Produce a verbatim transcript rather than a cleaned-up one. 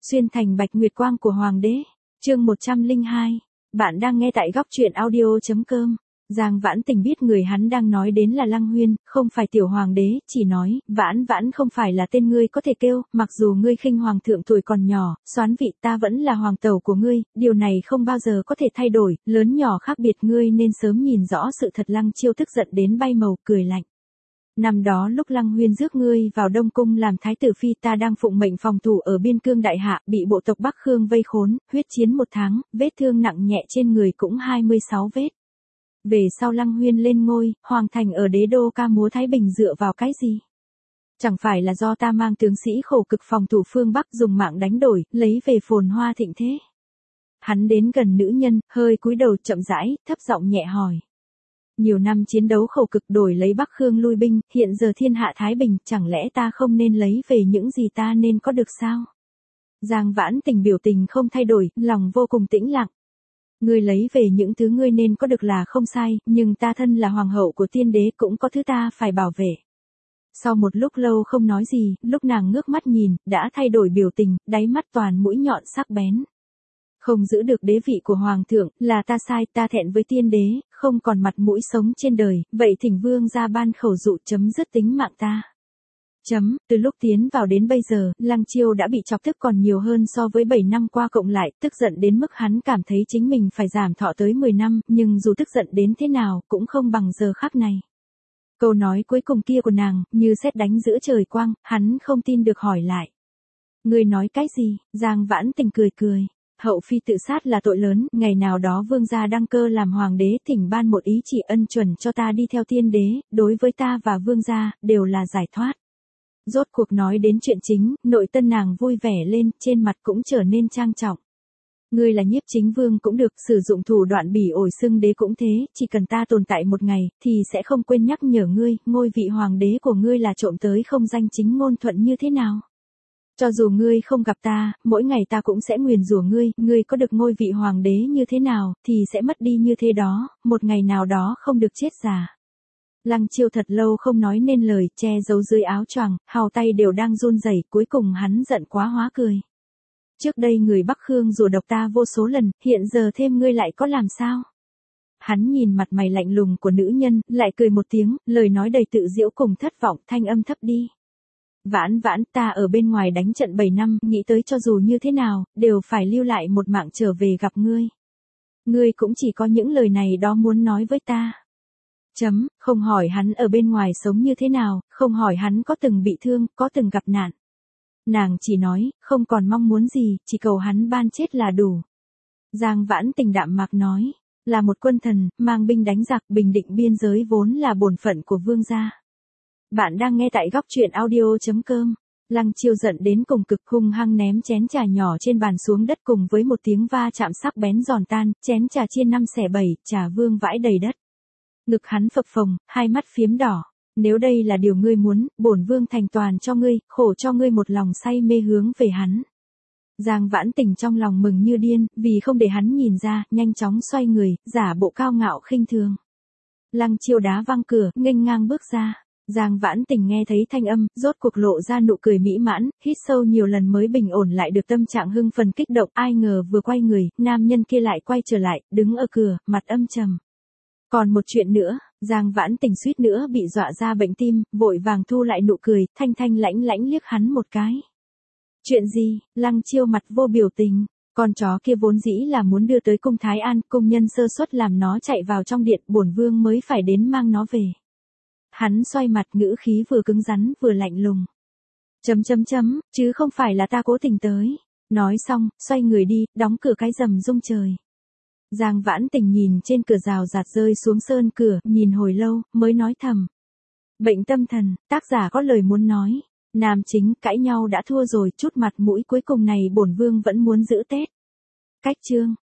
Xuyên thành bạch nguyệt quang của hoàng đế. Chương một trăm lẻ hai. Bạn đang nghe tại góc truyện audio chấm com. Giang Vãn Tình biết người hắn đang nói đến là Lăng Huyên, không phải tiểu hoàng đế, chỉ nói, Vãn Vãn không phải là tên ngươi có thể kêu, mặc dù ngươi khinh hoàng thượng tuổi còn nhỏ, soán vị ta vẫn là hoàng tẩu của ngươi, điều này không bao giờ có thể thay đổi, lớn nhỏ khác biệt ngươi nên sớm nhìn rõ sự thật. Lăng Chiêu tức giận đến bay màu, cười lạnh. Năm đó lúc Lăng Huyên rước ngươi vào Đông Cung làm thái tử phi, ta đang phụng mệnh phòng thủ ở biên cương đại hạ, bị bộ tộc Bắc Khương vây khốn, huyết chiến một tháng, vết thương nặng nhẹ trên người cũng hai mươi sáu vết. Về sau Lăng Huyên lên ngôi, hoàng thành ở đế đô ca múa Thái Bình dựa vào cái gì? Chẳng phải là do ta mang tướng sĩ khổ cực phòng thủ phương Bắc dùng mạng đánh đổi, lấy về phồn hoa thịnh thế. Hắn đến gần nữ nhân, hơi cúi đầu chậm rãi, thấp giọng nhẹ hỏi. Nhiều năm chiến đấu khổ cực đổi lấy Bắc Khương lui binh, hiện giờ thiên hạ Thái Bình, chẳng lẽ ta không nên lấy về những gì ta nên có được sao? Giang Vãn Tình biểu tình không thay đổi, lòng vô cùng tĩnh lặng. Ngươi lấy về những thứ ngươi nên có được là không sai, nhưng ta thân là hoàng hậu của tiên đế cũng có thứ ta phải bảo vệ. Sau một lúc lâu không nói gì, lúc nàng ngước mắt nhìn, đã thay đổi biểu tình, đáy mắt toàn mũi nhọn sắc bén. Không giữ được đế vị của hoàng thượng, là ta sai, ta thẹn với tiên đế, không còn mặt mũi sống trên đời, vậy thỉnh vương ra ban khẩu dụ chấm dứt tính mạng ta. Chấm, từ lúc tiến vào đến bây giờ, Lăng Chiêu đã bị chọc tức còn nhiều hơn so với bảy năm qua cộng lại, tức giận đến mức hắn cảm thấy chính mình phải giảm thọ tới mười năm, nhưng dù tức giận đến thế nào, cũng không bằng giờ khắc này. Câu nói cuối cùng kia của nàng, như sét đánh giữa trời quang, hắn không tin được hỏi lại. Ngươi nói cái gì? Giang Vãn Tình cười cười. Hậu phi tự sát là tội lớn, ngày nào đó vương gia đăng cơ làm hoàng đế, thỉnh ban một ý chỉ ân chuẩn cho ta đi theo tiên đế, đối với ta và vương gia, đều là giải thoát. Rốt cuộc nói đến chuyện chính, nội tân nàng vui vẻ lên, trên mặt cũng trở nên trang trọng. Ngươi là nhiếp chính vương cũng được, sử dụng thủ đoạn bỉ ổi xưng đế cũng thế, chỉ cần ta tồn tại một ngày, thì sẽ không quên nhắc nhở ngươi, ngôi vị hoàng đế của ngươi là trộm tới không danh chính ngôn thuận như thế nào. Cho dù ngươi không gặp ta, mỗi ngày ta cũng sẽ nguyền rủa ngươi, ngươi có được ngôi vị hoàng đế như thế nào, thì sẽ mất đi như thế đó, một ngày nào đó không được chết già. Lăng Chiêu thật lâu không nói nên lời, che giấu dưới áo choàng, hào tay đều đang run rẩy, cuối cùng hắn giận quá hóa cười. Trước đây người Bắc Khương rủa độc ta vô số lần, hiện giờ thêm ngươi lại có làm sao? Hắn nhìn mặt mày lạnh lùng của nữ nhân, lại cười một tiếng, lời nói đầy tự giễu cùng thất vọng, thanh âm thấp đi. Vãn Vãn, ta ở bên ngoài đánh trận bảy năm, nghĩ tới cho dù như thế nào, đều phải lưu lại một mạng trở về gặp ngươi. Ngươi cũng chỉ có những lời này đó muốn nói với ta. Chấm, không hỏi hắn ở bên ngoài sống như thế nào, không hỏi hắn có từng bị thương, có từng gặp nạn. Nàng chỉ nói, không còn mong muốn gì, chỉ cầu hắn ban chết là đủ. Giang Vãn Tình đạm mạc nói, là một quân thần, mang binh đánh giặc, bình định biên giới vốn là bổn phận của vương gia. Bạn đang nghe tại góc truyện audio chấm com. Lăng Chiêu giận đến cùng cực, hung hăng ném chén trà nhỏ trên bàn xuống đất, cùng với một tiếng va chạm sắc bén giòn tan, chén trà chia năm xẻ bảy, trà vương vãi đầy đất. Ngực hắn phập phồng, hai mắt phiếm đỏ. Nếu đây là điều ngươi muốn, bổn vương thành toàn cho ngươi, khổ cho ngươi một lòng say mê hướng về hắn. Giang Vãn Tình trong lòng mừng như điên, vì không để hắn nhìn ra, nhanh chóng xoay người, giả bộ cao ngạo khinh thường. Lăng Chiêu đá văng cửa, nghênh ngang bước ra. Giang Vãn Tình nghe thấy thanh âm, rốt cuộc lộ ra nụ cười mỹ mãn, hít sâu nhiều lần mới bình ổn lại được tâm trạng hưng phấn kích động, ai ngờ vừa quay người, nam nhân kia lại quay trở lại, đứng ở cửa, mặt âm trầm. Còn một chuyện nữa, Giang Vãn Tình suýt nữa bị dọa ra bệnh tim, vội vàng thu lại nụ cười, thanh thanh lãnh lãnh liếc hắn một cái. Chuyện gì? Lăng Chiêu mặt vô biểu tình. Con chó kia vốn dĩ là muốn đưa tới cung Thái An, cung nhân sơ suất làm nó chạy vào trong điện, bổn vương mới phải đến mang nó về. Hắn xoay mặt, ngữ khí vừa cứng rắn vừa lạnh lùng. Chấm chấm chấm, chứ không phải là ta cố tình tới. Nói xong, xoay người đi, đóng cửa cái rầm rung trời. Giang Vãn Tình nhìn trên cửa rào rạt rơi xuống sơn cửa, nhìn hồi lâu, mới nói thầm. Bệnh tâm thần, tác giả có lời muốn nói. Nam chính, cãi nhau đã thua rồi, chút mặt mũi cuối cùng này bổn vương vẫn muốn giữ Tết. Cách chương.